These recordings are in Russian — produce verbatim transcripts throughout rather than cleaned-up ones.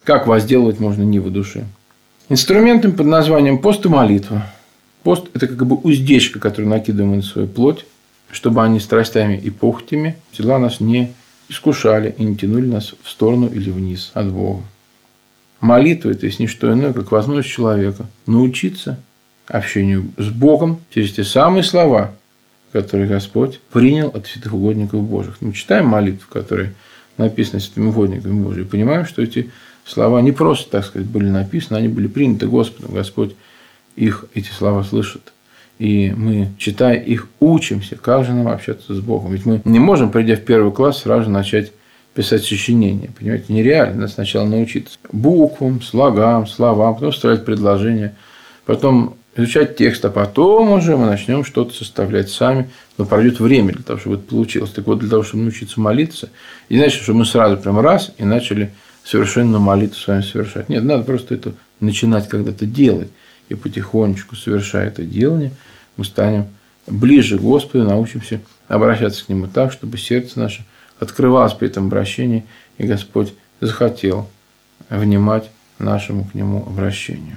как возделывать можно ниву души. Инструментом под названием пост и молитва. Пост – это как бы уздечка, которую накидываем на свою плоть, чтобы они страстями и похотями дела нас не искушали и не тянули нас в сторону или вниз от Бога. Молитва – это есть не что иное, как возможность человека научиться общению с Богом через те самые слова, которые Господь принял от святых угодников Божьих. Мы читаем молитву, которые написаны святыми угодниками Божьими, и понимаем, что эти слова не просто, так сказать, были написаны, они были приняты Господом. Господь их, эти слова, слышит. И мы, читая их, учимся, как же нам общаться с Богом. Ведь мы не можем, придя в первый класс, сразу же начать писать сочинения. Понимаете, нереально. Надо сначала научиться буквам, слогам, словам, потом составлять предложения, потом изучать текст, а потом уже мы начнем что-то составлять сами. Но пройдет время для того, чтобы это получилось. Так вот, для того, чтобы научиться молиться, и значит, что мы сразу прям раз и начали совершенную молитву с вами совершать. Нет, надо просто это начинать когда-то делать. И потихонечку, совершая это делание, мы станем ближе к Господу, научимся обращаться к Нему так, чтобы сердце наше открывалось при этом обращении, и Господь захотел внимать нашему к Нему обращению.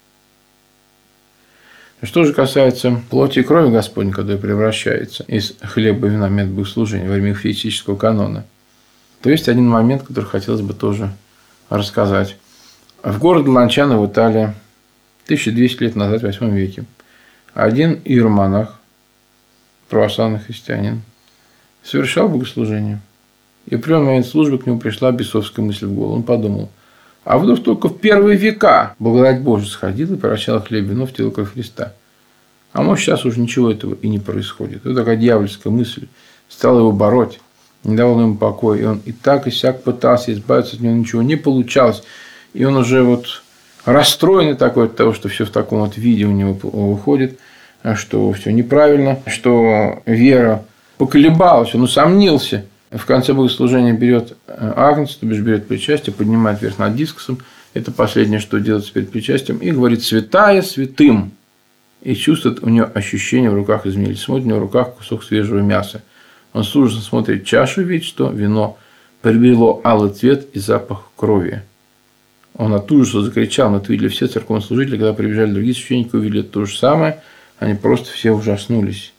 Что же касается плоти и крови Господней, которая превращается из хлеба и вина в момент богослужения во время физического канона, то есть один момент, который хотелось бы тоже рассказать. В городе Ланчано в Италии тысяча двести лет назад, в восьмом веке, один иеромонах, православный христианин, совершал богослужение. И в определенный момент службы к нему пришла бесовская мысль в голову. Он подумал, а вдруг только в первые века благодать Божия сходила и превращала хлеб и вино в тело кровь Христа. А может, сейчас уже ничего этого и не происходит. Вот такая дьявольская мысль стала его бороть, не давала ему покоя. И он и так, и сяк пытался избавиться от него, ничего не получалось. И он уже вот расстроенный такой от того, что все в таком вот виде у него выходит, что все неправильно, что вера поколебалась, он усомнился. В конце богослужения берет агнца, то бишь берет причастие, поднимает вверх над дискусом. Это последнее, что делается перед причастием. И говорит: «Святая святым». И чувствует у него ощущение в руках изменились. Смотрит, у него в руках кусок свежего мяса. Он с ужасом смотрит чашу, видит, что вино приобрело алый цвет и запах крови. Он от ужаса закричал, но это видели все церковнослужители, когда прибежали другие священники, увидели то же самое, они просто все ужаснулись.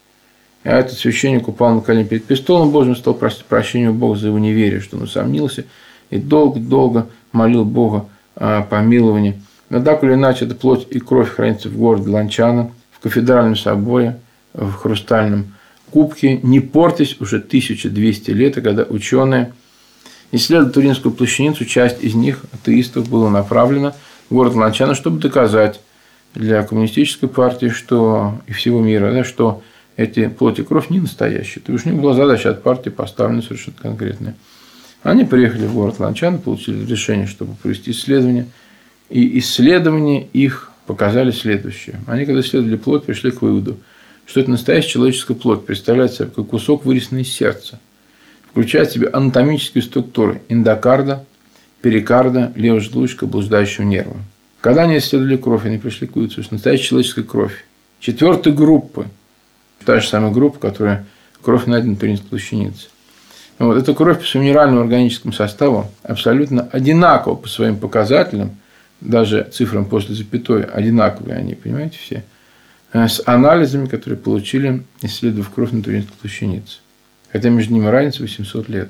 А этот священник упал на колени перед престолом Божьим, стал просить прощения у Бога за его неверие, что он усомнился, и долго-долго молил Бога о помиловании. Но так или иначе, эта плоть и кровь хранится в городе Ланчано, в кафедральном соборе, в хрустальном кубке, не портясь уже тысяча двести лет, и когда ученые исследовали Туринскую плащаницу, часть из них, атеистов, была направлена в город Ланчано, чтобы доказать для коммунистической партии, что и всего мира, да, что эти плоть и кровь не настоящие. То есть у них была задача от партии поставлена совершенно конкретная. Они приехали в город Ланчано, получили разрешение, чтобы провести исследования. И исследования их показали следующее. Они, когда исследовали плоть, пришли к выводу, что это настоящая человеческая плоть, представляет собой как кусок, вырезанный из сердца, включает в себя анатомические структуры эндокарда, перикарда, левого желудочка, блуждающего нерва. Когда они исследовали кровь, они пришли к выводу, что настоящая человеческая кровь четвертой группы, та же самая группа, которая кровь найдена в Туринской плащанице. Вот, эта кровь по своему минеральному органическому составу абсолютно одинакова по своим показателям, даже цифрам после запятой одинаковые они, понимаете, все, с анализами, которые получили, исследовав кровь на Туринской плащанице. Хотя между ними разница восемьсот лет.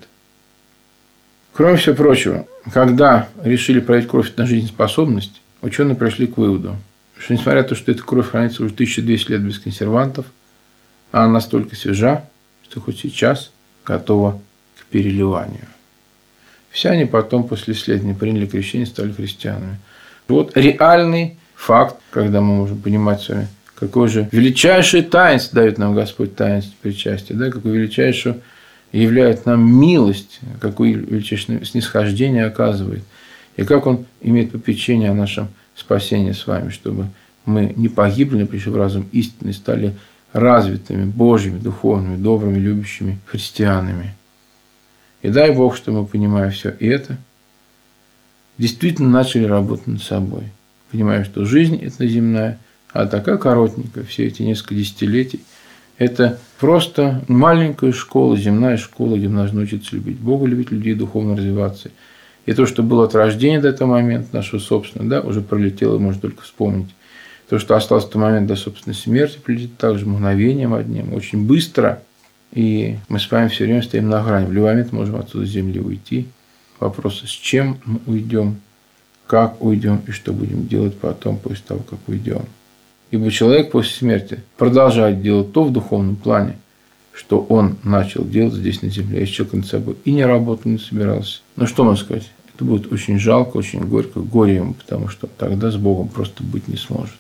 Кроме всего прочего, когда решили проверить кровь на жизнеспособность, ученые пришли к выводу, что несмотря на то, что эта кровь хранится уже тысяча двести лет без консервантов, она настолько свежа, что хоть сейчас готова к переливанию. Все они потом после исследования приняли крещение и стали христианами. Вот реальный факт, когда мы можем понимать с вами, какое же величайшее таинство дает нам Господь, таинство причастия, да, какое величайшее являет нам милость, какое величайшее снисхождение оказывает, и как Он имеет попечение о нашем спасении с вами, чтобы мы не погибли, но пришли в разум истины, стали развитыми, Божьими, духовными, добрыми, любящими христианами. И дай Бог, что мы, понимая все это, действительно начали работать над собой. Понимая, что жизнь эта земная, а такая коротенькая, все эти несколько десятилетий, это просто маленькая школа, земная школа, где нужно научиться любить Бога, любить людей, духовно развиваться. И то, что было от рождения до этого момента, нашего собственного, да, уже пролетело, можно только вспомнить. То, что осталось в тот момент до собственной смерти, прилетит также мгновением одним, очень быстро. И мы с вами все время стоим на грани. В любой момент можем отсюда с земли уйти. Вопрос, с чем мы уйдем, как уйдем и что будем делать потом, после того, как уйдем. Ибо человек после смерти продолжает делать то в духовном плане, что он начал делать здесь на земле. Если человек над собой и не работал, не собирался. Ну, что можно сказать? Это будет очень жалко, очень горько, горе ему, потому что тогда с Богом просто быть не сможет.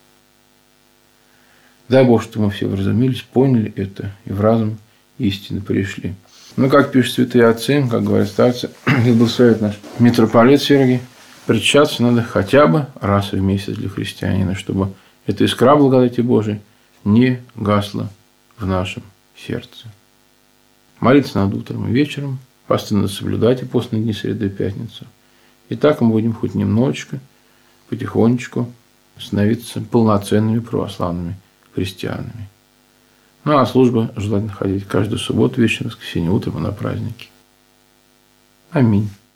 Дай Бог, что мы все вразумились, поняли это и в разум истины пришли. Ну, как пишут святые отцы, как говорят старцы, это был совет наш митрополит Сергий, причащаться надо хотя бы раз в месяц для христианина, чтобы эта искра благодати Божией не гасла в нашем сердце. Молиться над утром и вечером, посты надо соблюдать и постные дни среды и пятницу. И так мы будем хоть немножечко, потихонечку становиться полноценными православными христианами. Ну, а службы желательно ходить каждую субботу, вечером, воскресенье, утром и на праздники. Аминь.